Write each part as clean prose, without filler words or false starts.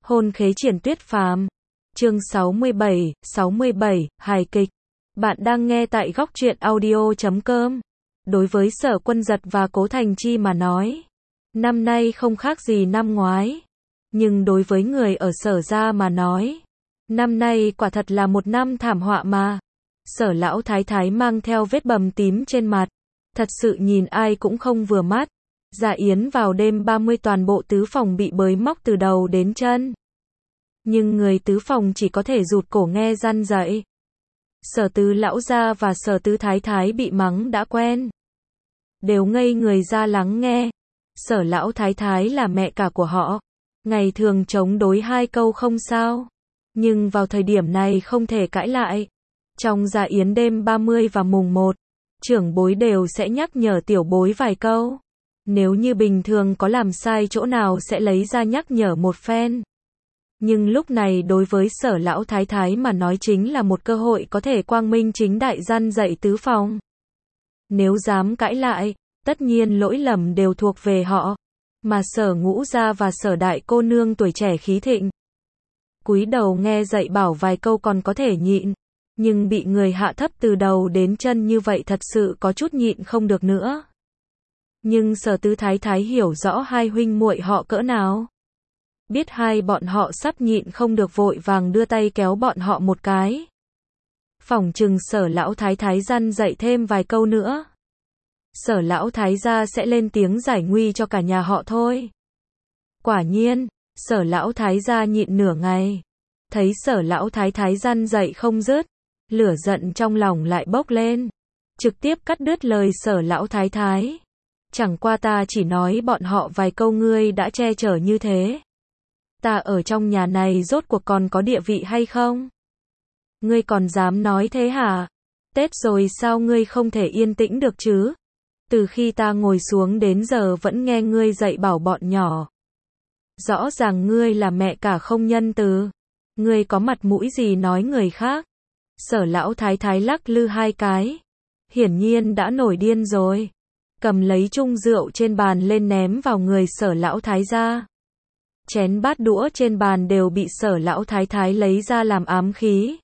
Hôn khế triển tuyết phàm. Chương 67, hài kịch. Bạn đang nghe tại góc truyện audio.com. Đối với Sở Quân Giật và Cố Thành Chi mà nói, năm nay không khác gì năm ngoái. Nhưng đối với người ở Sở gia mà nói, năm nay quả thật là một năm thảm họa mà. Sở lão thái thái mang theo vết bầm tím trên mặt, thật sự nhìn ai cũng không vừa mắt. Dạ yến vào đêm 30 toàn bộ tứ phòng bị bới móc từ đầu đến chân. Nhưng người tứ phòng chỉ có thể rụt cổ nghe răn dạy. Sở tứ lão gia và sở tứ thái thái bị mắng đã quen, đều ngây người ra lắng nghe. Sở lão thái thái là mẹ cả của họ, ngày thường chống đối hai câu không sao, nhưng vào thời điểm này không thể cãi lại. Trong dạ yến đêm 30 và mùng 1, trưởng bối đều sẽ nhắc nhở tiểu bối vài câu. Nếu như bình thường có làm sai chỗ nào sẽ lấy ra nhắc nhở một phen. Nhưng lúc này đối với sở lão thái thái mà nói chính là một cơ hội có thể quang minh chính đại răn dạy tứ phòng. Nếu dám cãi lại, tất nhiên lỗi lầm đều thuộc về họ. Mà sở ngũ gia và sở đại cô nương tuổi trẻ khí thịnh, cúi đầu nghe dạy bảo vài câu còn có thể nhịn. Nhưng bị người hạ thấp từ đầu đến chân như vậy thật sự có chút nhịn không được nữa. Nhưng sở tứ thái thái hiểu rõ hai huynh muội họ cỡ nào. Biết hai bọn họ sắp nhịn không được vội vàng đưa tay kéo bọn họ một cái. Phỏng chừng sở lão thái thái răn dạy thêm vài câu nữa, sở lão thái gia sẽ lên tiếng giải nguy cho cả nhà họ thôi. Quả nhiên, sở lão thái gia nhịn nửa ngày. Thấy sở lão thái thái răn dạy không dứt, lửa giận trong lòng lại bốc lên. Trực tiếp cắt đứt lời sở lão thái thái. Chẳng qua ta chỉ nói bọn họ vài câu ngươi đã che chở như thế. Ta ở trong nhà này rốt cuộc còn có địa vị hay không? Ngươi còn dám nói thế hả? Tết rồi sao ngươi không thể yên tĩnh được chứ? Từ khi ta ngồi xuống đến giờ vẫn nghe ngươi dạy bảo bọn nhỏ. Rõ ràng ngươi là mẹ cả không nhân từ. Ngươi có mặt mũi gì nói người khác? Sở lão thái thái lắc lư hai cái. Hiển nhiên đã nổi điên rồi. Cầm lấy chung rượu trên bàn lên ném vào người sở lão thái gia. Chén bát đũa trên bàn đều bị sở lão thái thái lấy ra làm ám khí.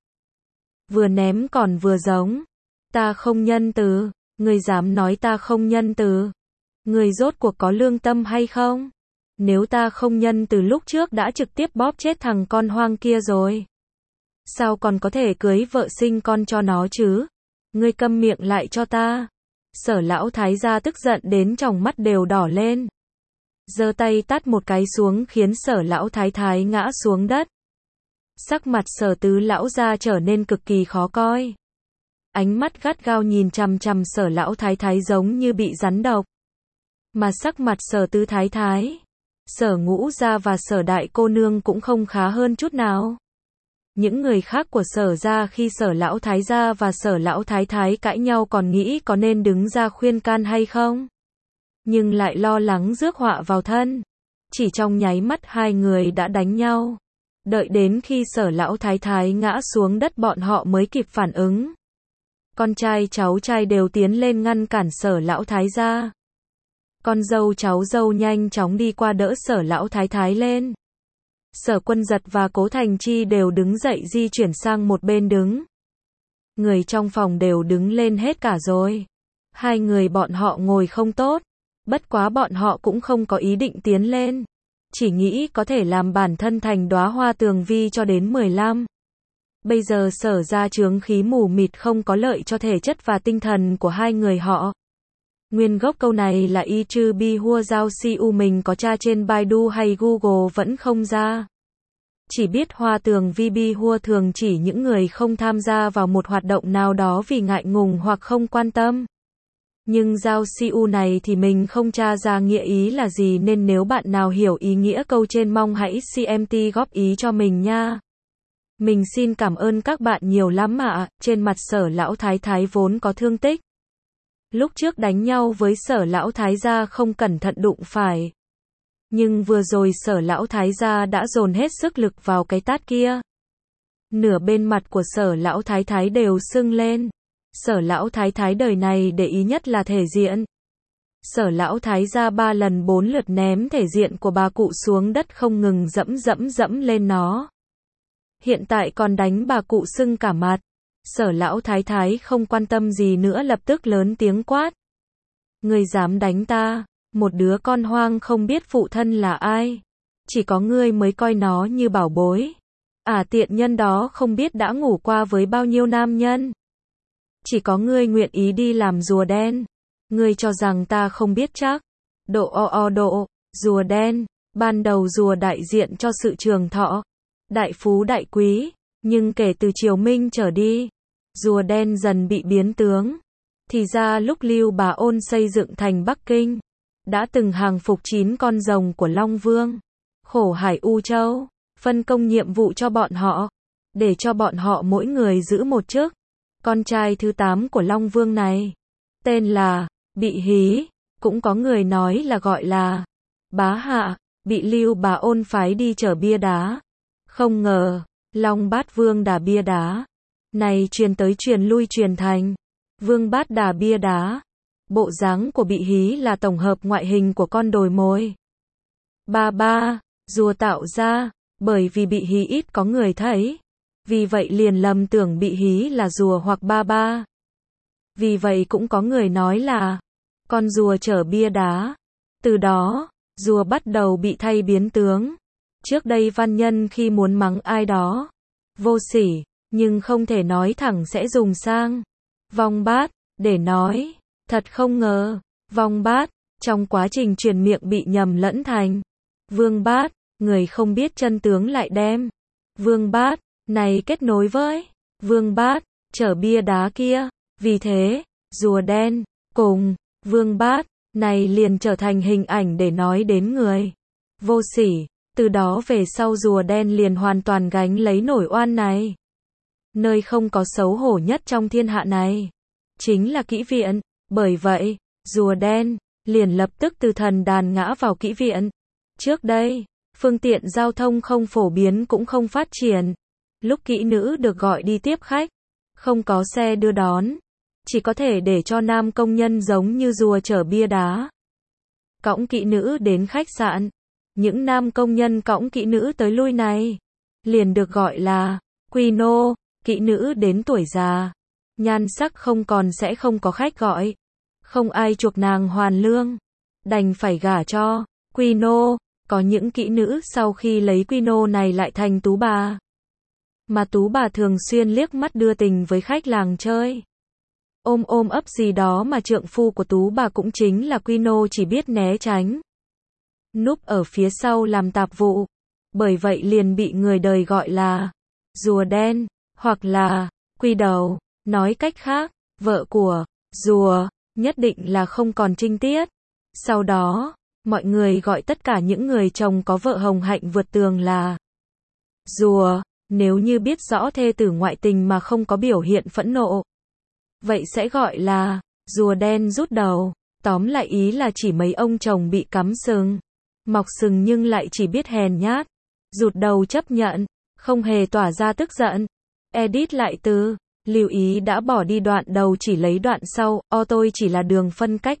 Vừa ném còn vừa giống. Ta không nhân từ, ngươi dám nói ta không nhân từ. Ngươi rốt cuộc có lương tâm hay không? Nếu ta không nhân từ lúc trước đã trực tiếp bóp chết thằng con hoang kia rồi. Sao còn có thể cưới vợ sinh con cho nó chứ? Ngươi câm miệng lại cho ta. Sở lão thái gia tức giận đến tròng mắt đều đỏ lên. Giơ tay tát một cái xuống khiến sở lão thái thái ngã xuống đất. Sắc mặt sở tứ lão gia trở nên cực kỳ khó coi. Ánh mắt gắt gao nhìn chằm chằm sở lão thái thái giống như bị rắn độc. Mà sắc mặt sở tứ thái thái, sở ngũ gia và sở đại cô nương cũng không khá hơn chút nào. Những người khác của sở gia khi sở lão thái gia và sở lão thái thái cãi nhau còn nghĩ có nên đứng ra khuyên can hay không. Nhưng lại lo lắng rước họa vào thân. Chỉ trong nháy mắt hai người đã đánh nhau. Đợi đến khi sở lão thái thái ngã xuống đất bọn họ mới kịp phản ứng. Con trai cháu trai đều tiến lên ngăn cản sở lão thái gia. Con dâu cháu dâu nhanh chóng đi qua đỡ sở lão thái thái lên. Sở Quân Giật và Cố Thành Chi đều đứng dậy di chuyển sang một bên đứng. Người trong phòng đều đứng lên hết cả rồi. Hai người bọn họ ngồi không tốt. Bất quá bọn họ cũng không có ý định tiến lên. Chỉ nghĩ có thể làm bản thân thành đóa hoa tường vi cho đến 15. Bây giờ sở ra chướng khí mù mịt không có lợi cho thể chất và tinh thần của hai người họ. Nguyên gốc câu này là y chư bi hua giao si u, mình có tra trên Baidu hay Google vẫn không ra. Chỉ biết hoa tường vi bi hua thường chỉ những người không tham gia vào một hoạt động nào đó vì ngại ngùng hoặc không quan tâm. Nhưng giao si u này thì mình không tra ra nghĩa ý là gì, nên nếu bạn nào hiểu ý nghĩa câu trên mong hãy CMT góp ý cho mình nha. Mình xin cảm ơn các bạn nhiều lắm ạ. Trên mặt sở lão thái thái vốn có thương tích. Lúc trước đánh nhau với sở lão thái gia không cẩn thận đụng phải. Nhưng vừa rồi sở lão thái gia đã dồn hết sức lực vào cái tát kia. Nửa bên mặt của sở lão thái thái đều sưng lên. Sở lão thái thái đời này để ý nhất là thể diện. Sở lão thái gia 3 lần 4 lượt ném thể diện của bà cụ xuống đất không ngừng dẫm lên nó. Hiện tại còn đánh bà cụ sưng cả mặt. Sở lão thái thái không quan tâm gì nữa lập tức lớn tiếng quát. Ngươi dám đánh ta, một đứa con hoang không biết phụ thân là ai. Chỉ có ngươi mới coi nó như bảo bối. Tiện nhân đó không biết đã ngủ qua với bao nhiêu nam nhân. Chỉ có ngươi nguyện ý đi làm rùa đen. Ngươi cho rằng ta không biết chắc. Độ, rùa đen, ban đầu rùa đại diện cho sự trường thọ, đại phú đại quý, nhưng kể từ Triều Minh trở đi, rùa đen dần bị biến tướng. Thì ra lúc Lưu Bà Ôn xây dựng thành Bắc Kinh, đã từng hàng phục 9 con rồng của Long Vương, Khổ Hải U Châu, phân công nhiệm vụ cho bọn họ, để cho bọn họ mỗi người giữ một chức. Con trai thứ 8 của Long Vương này, tên là Bị Hí, cũng có người nói là gọi là Bá Hạ, bị Lưu Bà Ôn phái đi chở bia đá. Không ngờ, Long Bát Vương đả bia đá này truyền tới truyền lui truyền thành Vương Bát đả bia đá. Bộ dáng của Bị Hí là tổng hợp ngoại hình của con đồi mồi. Rùa tạo ra, bởi vì Bị Hí ít có người thấy, vì vậy liền lầm tưởng Bị Hí là rùa hoặc ba. Vì vậy cũng có người nói là con rùa chở bia đá. Từ đó, rùa bắt đầu bị thay biến tướng. Trước đây văn nhân khi muốn mắng ai đó vô sỉ, nhưng không thể nói thẳng sẽ dùng sang vong bát để nói. Thật không ngờ, vong bát trong quá trình truyền miệng bị nhầm lẫn thành Vương Bát. Người không biết chân tướng lại đem Vương Bát này kết nối với Vương Bát chở bia đá kia. Vì thế, rùa đen cùng Vương Bát này liền trở thành hình ảnh để nói đến người vô sỉ. Từ đó về sau rùa đen liền hoàn toàn gánh lấy nổi oan này. Nơi không có xấu hổ nhất trong thiên hạ này chính là kỹ viện. Bởi vậy, rùa đen liền lập tức từ thần đàn ngã vào kỹ viện. Trước đây, phương tiện giao thông không phổ biến cũng không phát triển. Lúc kỹ nữ được gọi đi tiếp khách, không có xe đưa đón, chỉ có thể để cho nam công nhân giống như rùa chở bia đá cõng kỹ nữ đến khách sạn. Những nam công nhân cõng kỹ nữ tới lui này liền được gọi là quy nô. Kỹ nữ đến tuổi già, nhan sắc không còn sẽ không có khách gọi, không ai chuộc nàng hoàn lương, đành phải gả cho quy nô. Có những kỹ nữ sau khi lấy quy nô này lại thành tú bà, mà tú bà thường xuyên liếc mắt đưa tình với khách làng chơi, ôm ấp gì đó, mà trượng phu của tú bà cũng chính là quy nô chỉ biết né tránh, núp ở phía sau làm tạp vụ. Bởi vậy liền bị người đời gọi là rùa đen hoặc là quy đầu. Nói cách khác, vợ của rùa nhất định là không còn trinh tiết. Sau đó, mọi người gọi tất cả những người chồng có vợ hồng hạnh vượt tường là rùa. Nếu như biết rõ thê tử ngoại tình mà không có biểu hiện phẫn nộ, vậy sẽ gọi là rùa đen rút đầu. Tóm lại ý là chỉ mấy ông chồng bị cắm sừng, mọc sừng nhưng lại chỉ biết hèn nhát, rụt đầu chấp nhận, không hề tỏa ra tức giận. Edit lại từ lưu ý đã bỏ đi đoạn đầu, chỉ lấy đoạn sau. Tôi chỉ là đường phân cách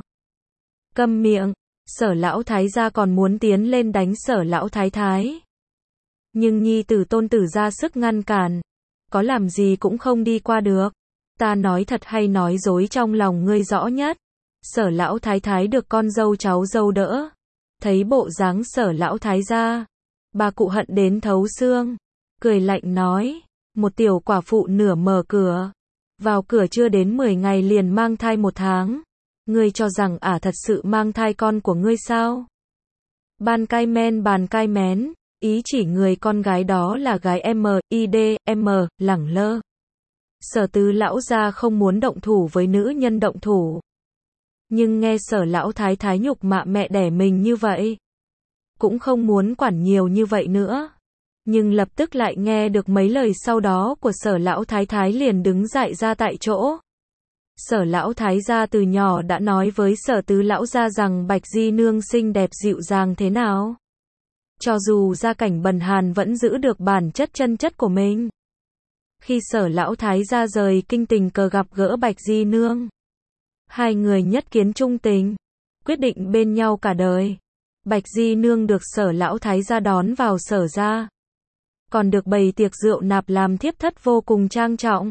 Câm miệng. Sở lão thái gia còn muốn tiến lên đánh sở lão thái thái, nhưng nhi tử tôn tử ra sức ngăn cản, có làm gì cũng không đi qua được. Ta nói thật hay nói dối trong lòng ngươi rõ nhất. Sở lão thái thái được con dâu cháu dâu đỡ, thấy bộ dáng sở lão thái gia, bà cụ hận đến thấu xương, cười lạnh nói, một tiểu quả phụ nửa mở cửa, vào cửa chưa đến 10 ngày liền mang thai 1 tháng. Ngươi cho rằng thật sự mang thai con của ngươi sao? Bàn cai mén, ý chỉ người con gái đó là gái M.I.D.M. lẳng lơ. Sở tứ lão gia không muốn động thủ với nữ nhân động thủ, nhưng nghe sở lão thái thái nhục mạ mẹ đẻ mình như vậy, cũng không muốn quản nhiều như vậy nữa. Nhưng lập tức lại nghe được mấy lời sau đó của sở lão thái thái liền đứng dại ra tại chỗ. Sở lão thái gia từ nhỏ đã nói với sở tứ lão gia rằng Bạch Di nương xinh đẹp dịu dàng thế nào, cho dù gia cảnh bần hàn vẫn giữ được bản chất chân chất của mình. Khi sở lão thái gia rời kinh tình cờ gặp gỡ Bạch Di nương, hai người nhất kiến trung tình, quyết định bên nhau cả đời. Bạch Di Nương được Sở lão thái gia đón vào Sở gia, còn được bày tiệc rượu nạp làm thiếp thất vô cùng trang trọng.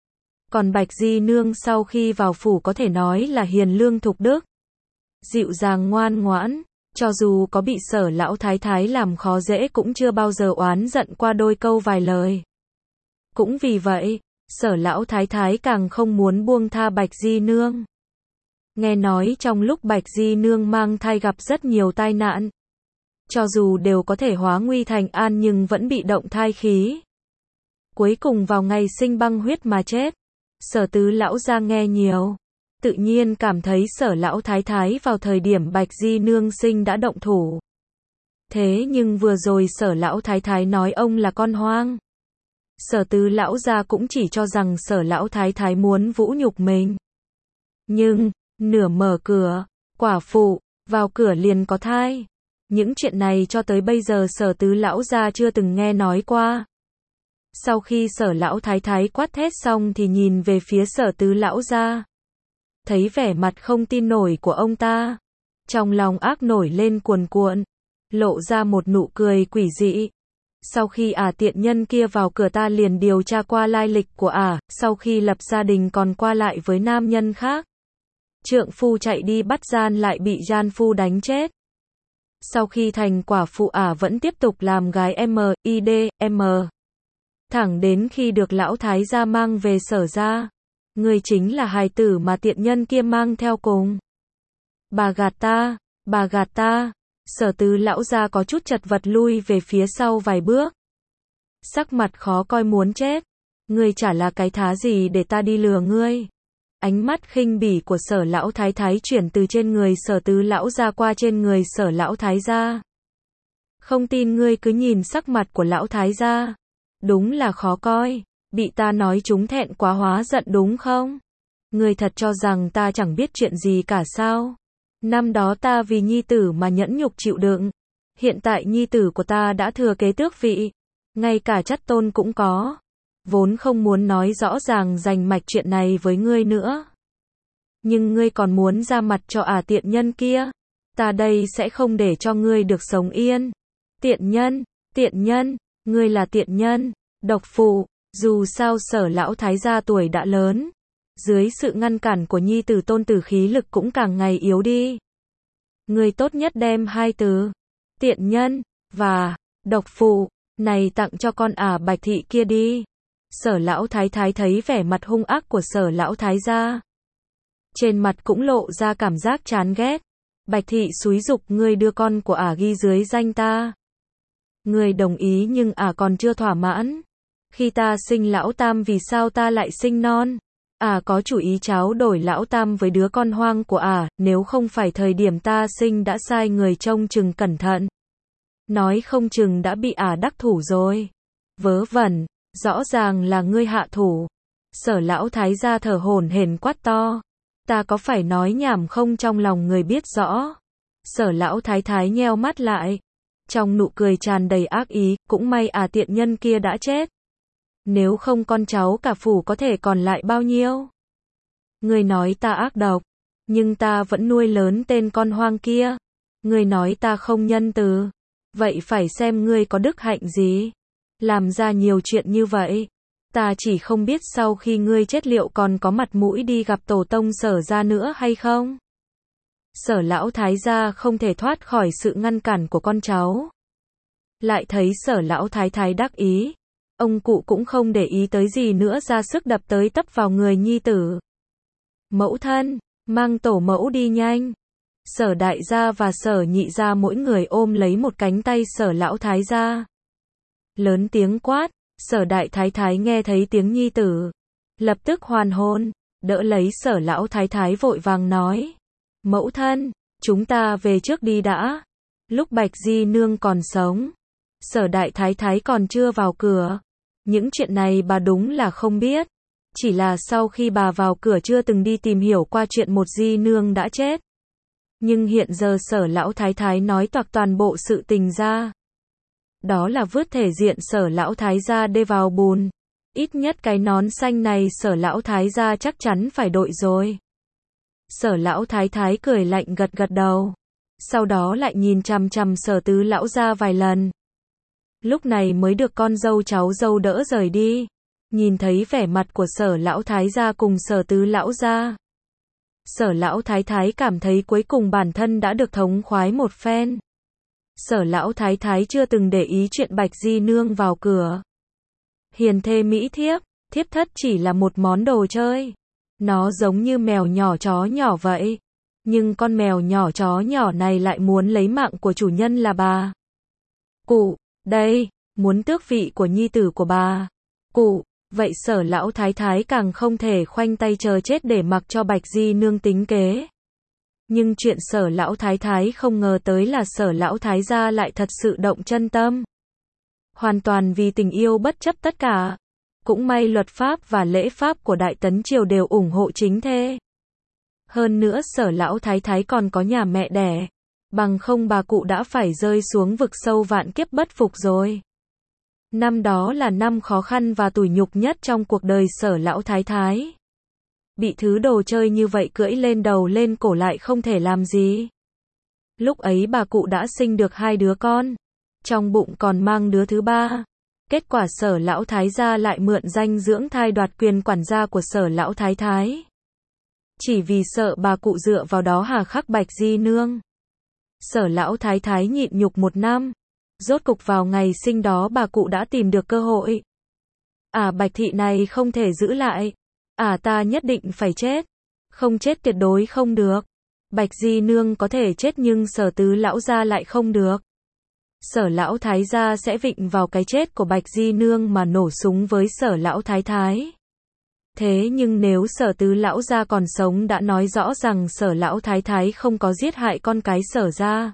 Còn Bạch Di Nương sau khi vào phủ có thể nói là hiền lương thục đức, dịu dàng ngoan ngoãn, cho dù có bị Sở lão thái thái làm khó dễ cũng chưa bao giờ oán giận qua đôi câu vài lời. Cũng vì vậy, Sở lão thái thái càng không muốn buông tha Bạch Di Nương. Nghe nói trong lúc Bạch Di Nương mang thai gặp rất nhiều tai nạn. Cho dù đều có thể hóa nguy thành an nhưng vẫn bị động thai khí. Cuối cùng vào ngày sinh băng huyết mà chết. Sở tứ lão gia nghe nhiều, tự nhiên cảm thấy Sở lão thái thái vào thời điểm Bạch Di Nương sinh đã động thủ. Thế nhưng vừa rồi Sở lão thái thái nói ông là con hoang. Sở tứ lão gia cũng chỉ cho rằng Sở lão thái thái muốn vũ nhục mình. Nhưng, nửa mở cửa, quả phụ, vào cửa liền có thai. Những chuyện này cho tới bây giờ Sở tứ lão gia chưa từng nghe nói qua. Sau khi Sở lão thái thái quát thét xong thì nhìn về phía Sở tứ lão gia. Thấy vẻ mặt không tin nổi của ông ta. Trong lòng ác nổi lên cuồn cuộn. Lộ ra một nụ cười quỷ dị. Sau khi tiện nhân kia vào cửa ta liền điều tra qua lai lịch của sau khi lập gia đình còn qua lại với nam nhân khác. Trượng phu chạy đi bắt gian lại bị gian phu đánh chết. Sau khi thành quả phụ vẫn tiếp tục làm gái M.I.D.M. Thẳng đến khi được lão thái gia mang về Sở gia. Người chính là hài tử mà tiện nhân kia mang theo cùng. Bà gạt ta, bà gạt ta. Sở tứ lão gia có chút chật vật lui về phía sau vài bước. Sắc mặt khó coi muốn chết. Ngươi chả là cái thá gì để ta đi lừa ngươi. Ánh mắt khinh bỉ của Sở lão thái thái chuyển từ trên người Sở tứ lão gia qua trên người Sở lão thái gia. Không tin ngươi cứ nhìn sắc mặt của lão thái gia. Đúng là khó coi. Bị ta nói chúng thẹn quá hóa giận đúng không? Ngươi thật cho rằng ta chẳng biết chuyện gì cả sao? Năm đó ta vì nhi tử mà nhẫn nhục chịu đựng. Hiện tại nhi tử của ta đã thừa kế tước vị. Ngay cả chất tôn cũng có. Vốn không muốn nói rõ ràng rành mạch chuyện này với ngươi nữa. Nhưng ngươi còn muốn ra mặt cho tiện nhân kia. Ta đây sẽ không để cho ngươi được sống yên. Tiện nhân, ngươi là tiện nhân, độc phụ. Dù sao Sở lão thái gia tuổi đã lớn. Dưới sự ngăn cản của nhi tử tôn tử khí lực cũng càng ngày yếu đi. Ngươi tốt nhất đem hai từ tiện nhân và độc phụ này tặng cho con Bạch thị kia đi. Sở lão thái thái thấy vẻ mặt hung ác của Sở lão thái gia. Trên mặt cũng lộ ra cảm giác chán ghét. Bạch thị xúi giục ngươi đưa con của ghi dưới danh ta. Ngươi đồng ý nhưng còn chưa thỏa mãn. Khi ta sinh lão tam vì sao ta lại sinh non? Có chủ ý tráo đổi lão tam với đứa con hoang của nếu không phải thời điểm ta sinh đã sai người trông chừng cẩn thận. Nói không chừng đã bị đắc thủ rồi. Vớ vẩn, rõ ràng là ngươi hạ thủ. Sở lão thái gia thở hổn hển quát to. Ta có phải nói nhảm không, trong lòng người biết rõ. Sở lão thái thái nheo mắt lại. Trong nụ cười tràn đầy ác ý, cũng may tiện nhân kia đã chết. Nếu không con cháu cả phủ có thể còn lại bao nhiêu? Ngươi nói ta ác độc, nhưng ta vẫn nuôi lớn tên con hoang kia. Ngươi nói ta không nhân từ, vậy phải xem ngươi có đức hạnh gì. Làm ra nhiều chuyện như vậy. Ta chỉ không biết sau khi ngươi chết liệu còn có mặt mũi đi gặp tổ tông Sở gia nữa hay không? Sở lão thái gia không thể thoát khỏi sự ngăn cản của con cháu. Lại thấy Sở lão thái thái đắc ý. Ông cụ cũng không để ý tới gì nữa, ra sức đập tới tấp vào người nhi tử. Mẫu thân, mang tổ mẫu đi nhanh. Sở đại gia và Sở nhị gia mỗi người ôm lấy một cánh tay Sở lão thái gia. Lớn tiếng quát, Sở đại thái thái nghe thấy tiếng nhi tử. Lập tức hoàn hồn, đỡ lấy Sở lão thái thái vội vàng nói. Mẫu thân, chúng ta về trước đi đã. Lúc Bạch Di Nương còn sống, Sở đại thái thái còn chưa vào cửa. Những chuyện này bà đúng là không biết. Chỉ là sau khi bà vào cửa chưa từng đi tìm hiểu qua chuyện một Di Nương đã chết. Nhưng hiện giờ Sở lão thái thái nói toạc toàn bộ sự tình ra. Đó là vứt thể diện Sở lão thái gia đê vào bùn. Ít nhất cái nón xanh này Sở lão thái gia chắc chắn phải đội rồi. Sở lão thái thái cười lạnh gật gật đầu. Sau đó lại nhìn chằm chằm Sở tứ lão gia vài lần. Lúc này mới được con dâu cháu dâu đỡ rời đi. Nhìn thấy vẻ mặt của Sở lão thái gia cùng Sở tứ lão gia, Sở lão thái thái cảm thấy cuối cùng bản thân đã được thống khoái một phen. Sở lão thái thái chưa từng để ý chuyện Bạch Di Nương vào cửa. Hiền thê mỹ thiếp, thiếp thất chỉ là một món đồ chơi. Nó giống như mèo nhỏ chó nhỏ vậy. Nhưng con mèo nhỏ chó nhỏ này lại muốn lấy mạng của chủ nhân là bà. Cụ, đây, muốn tước vị của nhi tử của bà. Cụ, vậy Sở lão thái thái càng không thể khoanh tay chờ chết để mặc cho Bạch Di Nương tính kế. Nhưng chuyện Sở lão thái thái không ngờ tới là Sở lão thái gia lại thật sự động chân tâm. Hoàn toàn vì tình yêu bất chấp tất cả. Cũng may luật pháp và lễ pháp của Đại Tấn Triều đều ủng hộ chính thê. Hơn nữa Sở lão thái thái còn có nhà mẹ đẻ. Bằng không bà cụ đã phải rơi xuống vực sâu vạn kiếp bất phục rồi. Năm đó là năm khó khăn và tủi nhục nhất trong cuộc đời Sở lão thái thái. Bị thứ đồ chơi như vậy cưỡi lên đầu lên cổ lại không thể làm gì. Lúc ấy bà cụ đã sinh được 2 đứa con. Trong bụng còn mang đứa thứ 3. Kết quả Sở lão thái gia lại mượn danh dưỡng thai đoạt quyền quản gia của Sở lão thái thái. Chỉ vì sợ bà cụ dựa vào đó hà khắc Bạch Di Nương. Sở lão thái thái nhịn nhục 1 năm. Rốt cục vào ngày sinh đó bà cụ đã tìm được cơ hội. Bạch thị này không thể giữ lại. Ta nhất định phải chết. Không chết tuyệt đối không được. Bạch Di Nương có thể chết nhưng Sở tứ lão gia lại không được. Sở lão thái gia sẽ vịnh vào cái chết của Bạch Di Nương mà nổ súng với Sở lão thái thái. Thế nhưng nếu Sở tứ lão gia còn sống đã nói rõ rằng Sở lão thái thái không có giết hại con cái Sở gia.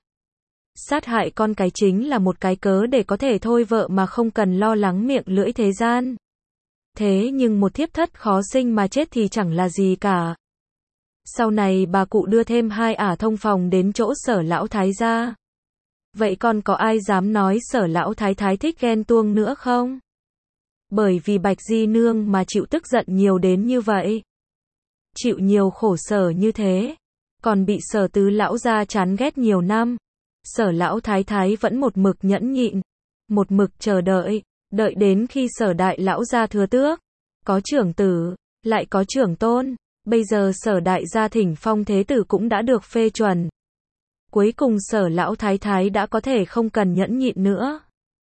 Sát hại con cái chính là một cái cớ để có thể thôi vợ mà không cần lo lắng miệng lưỡi thế gian. Thế nhưng một thiếp thất khó sinh mà chết thì chẳng là gì cả. Sau này bà cụ đưa thêm 2 ả thông phòng đến chỗ Sở lão thái gia. Vậy còn có ai dám nói Sở lão thái thái thích ghen tuông nữa không? Bởi vì Bạch Di Nương mà chịu tức giận nhiều đến như vậy. Chịu nhiều khổ sở như thế. Còn bị Sở tứ lão gia chán ghét nhiều năm. Sở lão thái thái vẫn một mực nhẫn nhịn. Một mực chờ đợi. Đợi đến khi Sở đại lão gia thừa tước. Có trưởng tử. Lại có trưởng tôn. Bây giờ Sở đại gia thỉnh phong thế tử cũng đã được phê chuẩn. Cuối cùng Sở lão thái thái đã có thể không cần nhẫn nhịn nữa.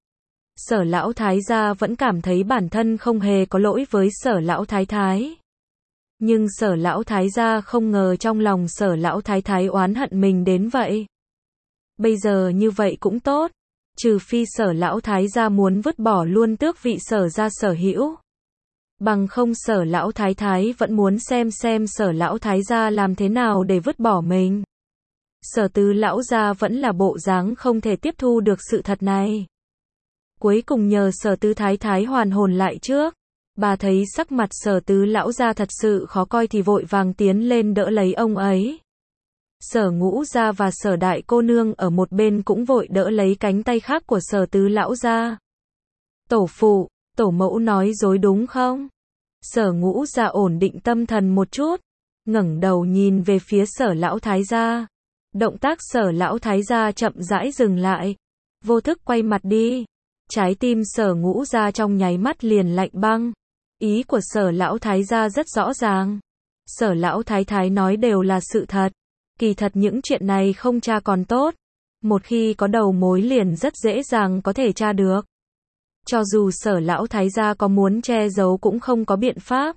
Sở lão thái gia vẫn cảm thấy bản thân không hề có lỗi với Sở lão thái thái. Nhưng Sở lão thái gia không ngờ trong lòng Sở lão thái thái oán hận mình đến vậy. Bây giờ như vậy cũng tốt. Trừ phi Sở lão thái gia muốn vứt bỏ luôn tước vị Sở gia sở hữu. Bằng không Sở lão thái thái vẫn muốn xem Sở lão thái gia làm thế nào để vứt bỏ mình. Sở tứ lão gia vẫn là bộ dáng không thể tiếp thu được sự thật này. Cuối cùng nhờ Sở tứ thái thái hoàn hồn lại trước. Bà thấy sắc mặt Sở tứ lão gia thật sự khó coi thì vội vàng tiến lên đỡ lấy ông ấy. Sở ngũ gia và Sở đại cô nương ở một bên cũng vội đỡ lấy cánh tay khác của Sở tứ lão gia. Tổ phụ, tổ mẫu nói dối đúng không? Sở ngũ gia ổn định tâm thần một chút. Ngẩng đầu nhìn về phía Sở lão thái gia. Động tác Sở lão thái gia chậm rãi dừng lại. Vô thức quay mặt đi. Trái tim Sở ngũ gia trong nháy mắt liền lạnh băng. Ý của Sở lão thái gia rất rõ ràng. Sở lão thái thái nói đều là sự thật. Kỳ thật những chuyện này không tra còn tốt. Một khi có đầu mối liền rất dễ dàng có thể tra được. Cho dù Sở lão thái gia có muốn che giấu cũng không có biện pháp.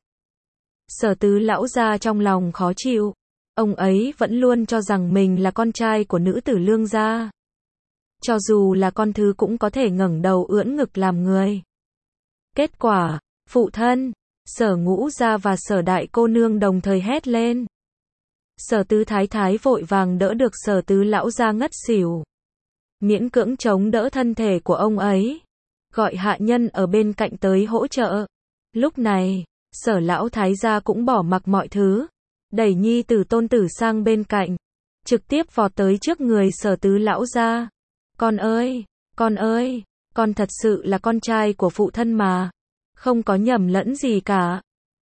Sở tứ lão gia trong lòng khó chịu. Ông ấy vẫn luôn cho rằng mình là con trai của nữ tử lương gia. Cho dù là con thứ cũng có thể ngẩng đầu ưỡn ngực làm người. Kết quả, phụ thân, Sở ngũ gia và Sở đại cô nương đồng thời hét lên. Sở tứ thái thái vội vàng đỡ được Sở tứ lão gia ngất xỉu. Miễn cưỡng chống đỡ thân thể của ông ấy. Gọi hạ nhân ở bên cạnh tới hỗ trợ. Lúc này, Sở lão thái gia cũng bỏ mặc mọi thứ. Đẩy nhi tử tôn tử sang bên cạnh. Trực tiếp vọt tới trước người Sở tứ lão gia. Con ơi, con thật sự là con trai của phụ thân mà. Không có nhầm lẫn gì cả.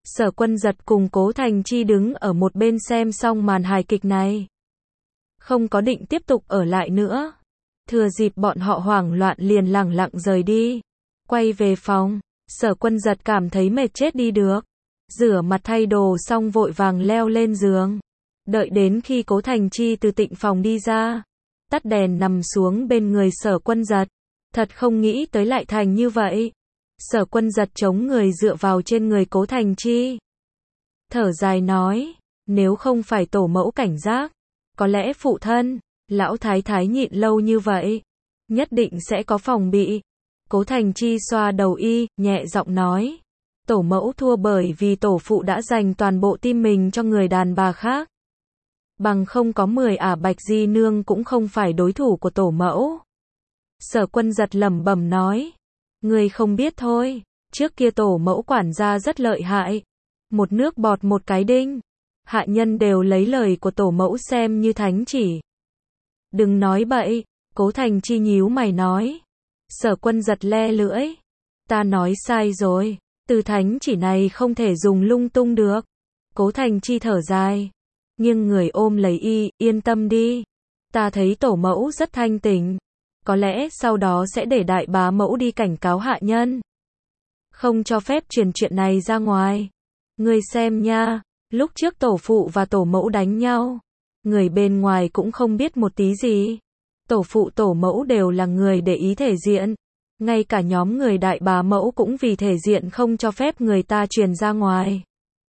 Sở Quân Giật cùng Cố Thành Chi đứng ở một bên xem xong màn hài kịch này. Không có định tiếp tục ở lại nữa. Thừa dịp bọn họ hoảng loạn liền lẳng lặng rời đi. Quay về phòng, Sở Quân Giật cảm thấy mệt chết đi được. Rửa mặt thay đồ xong vội vàng leo lên giường. Đợi đến khi Cố Thành Chi từ tịnh phòng đi ra, tắt đèn nằm xuống bên người Sở Quân Giật. Thật không nghĩ tới lại thành như vậy. Sở Quân Giật chống người dựa vào trên người Cố Thành Chi. Thở dài nói, nếu không phải tổ mẫu cảnh giác, có lẽ phụ thân, lão thái thái nhịn lâu như vậy, nhất định sẽ có phòng bị. Cố Thành Chi xoa đầu y, nhẹ giọng nói, tổ mẫu thua bởi vì tổ phụ đã dành toàn bộ tim mình cho người đàn bà khác. Bằng không có 10 ả Bạch Di Nương cũng không phải đối thủ của tổ mẫu. Sở Quân Giật lẩm bẩm nói, người không biết thôi, trước kia tổ mẫu quản gia rất lợi hại. Một nước bọt một cái đinh. Hạ nhân đều lấy lời của tổ mẫu xem như thánh chỉ. Đừng nói bậy, Cố Thành Chi nhíu mày nói. Sở Quân Giật le lưỡi. Ta nói sai rồi, từ thánh chỉ này không thể dùng lung tung được. Cố Thành Chi thở dài, nghiêng người ôm lấy y, yên tâm đi. Ta thấy tổ mẫu rất thanh tỉnh. Có lẽ sau đó sẽ để đại bá mẫu đi cảnh cáo hạ nhân. Không cho phép truyền chuyện này ra ngoài. Ngươi xem nha, lúc trước tổ phụ và tổ mẫu đánh nhau. Người bên ngoài cũng không biết một tí gì. Tổ phụ tổ mẫu đều là người để ý thể diện. Ngay cả nhóm người đại bá mẫu cũng vì thể diện không cho phép người ta truyền ra ngoài.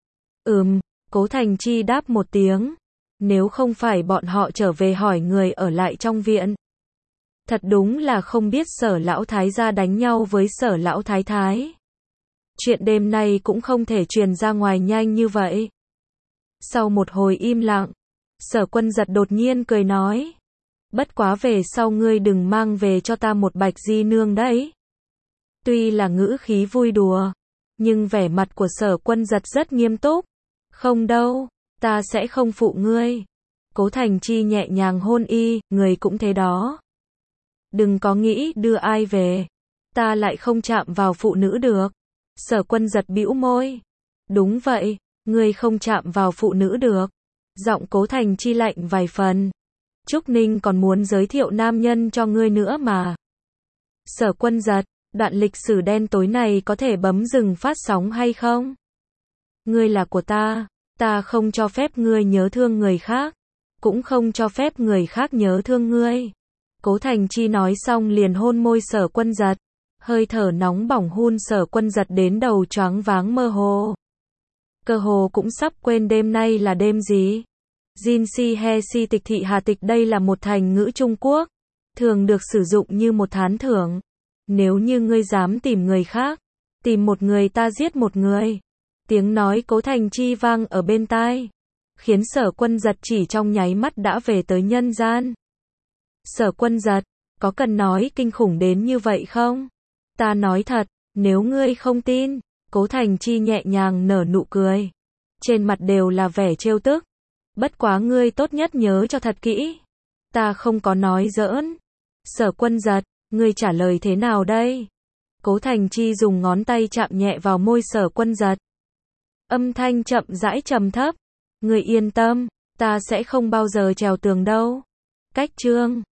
Cố Thành Chi đáp một tiếng. Nếu không phải bọn họ trở về hỏi người ở lại trong viện. Thật đúng là không biết Sở lão thái gia đánh nhau với Sở lão thái thái. Chuyện đêm nay cũng không thể truyền ra ngoài nhanh như vậy. Sau một hồi im lặng, Sở Quân Giật đột nhiên cười nói. Bất quá về sau ngươi đừng mang về cho ta một Bạch Di Nương đấy. Tuy là ngữ khí vui đùa, nhưng vẻ mặt của Sở Quân Giật rất nghiêm túc. Không đâu, ta sẽ không phụ ngươi. Cố Thành Chi nhẹ nhàng hôn y, người cũng thế đó. Đừng có nghĩ đưa ai về, ta lại không chạm vào phụ nữ được. Sở Quân Giật bĩu môi. Đúng vậy, ngươi không chạm vào phụ nữ được. Giọng Cố Thành Chi lạnh vài phần. Trúc Ninh còn muốn giới thiệu nam nhân cho ngươi nữa mà. Sở Quân Giật, đoạn lịch sử đen tối này có thể bấm dừng phát sóng hay không? Ngươi là của ta không cho phép ngươi nhớ thương người khác, cũng không cho phép người khác nhớ thương ngươi. Cố Thành Chi nói xong liền hôn môi Sở Quân Giật. Hơi thở nóng bỏng hun Sở Quân Giật đến đầu choáng váng mơ hồ. Cơ hồ cũng sắp quên đêm nay là đêm gì. Jin si he si tịch thị hà tịch, đây là một thành ngữ Trung Quốc, thường được sử dụng như một thán thưởng. Nếu như ngươi dám tìm người khác, tìm một người ta giết một người. Tiếng nói Cố Thành Chi vang ở bên tai, khiến Sở Quân Giật chỉ trong nháy mắt đã về tới nhân gian. Sở Quân Giật, có cần nói kinh khủng đến như vậy không? Ta nói thật, nếu ngươi không tin. Cố Thành Chi nhẹ nhàng nở nụ cười. Trên mặt đều là vẻ trêu tức. Bất quá ngươi tốt nhất nhớ cho thật kỹ. Ta không có nói giỡn. Sở Quân Giật, ngươi trả lời thế nào đây? Cố Thành Chi dùng ngón tay chạm nhẹ vào môi Sở Quân Giật. Âm thanh chậm rãi trầm thấp. Ngươi yên tâm, ta sẽ không bao giờ trèo tường đâu. Cách chương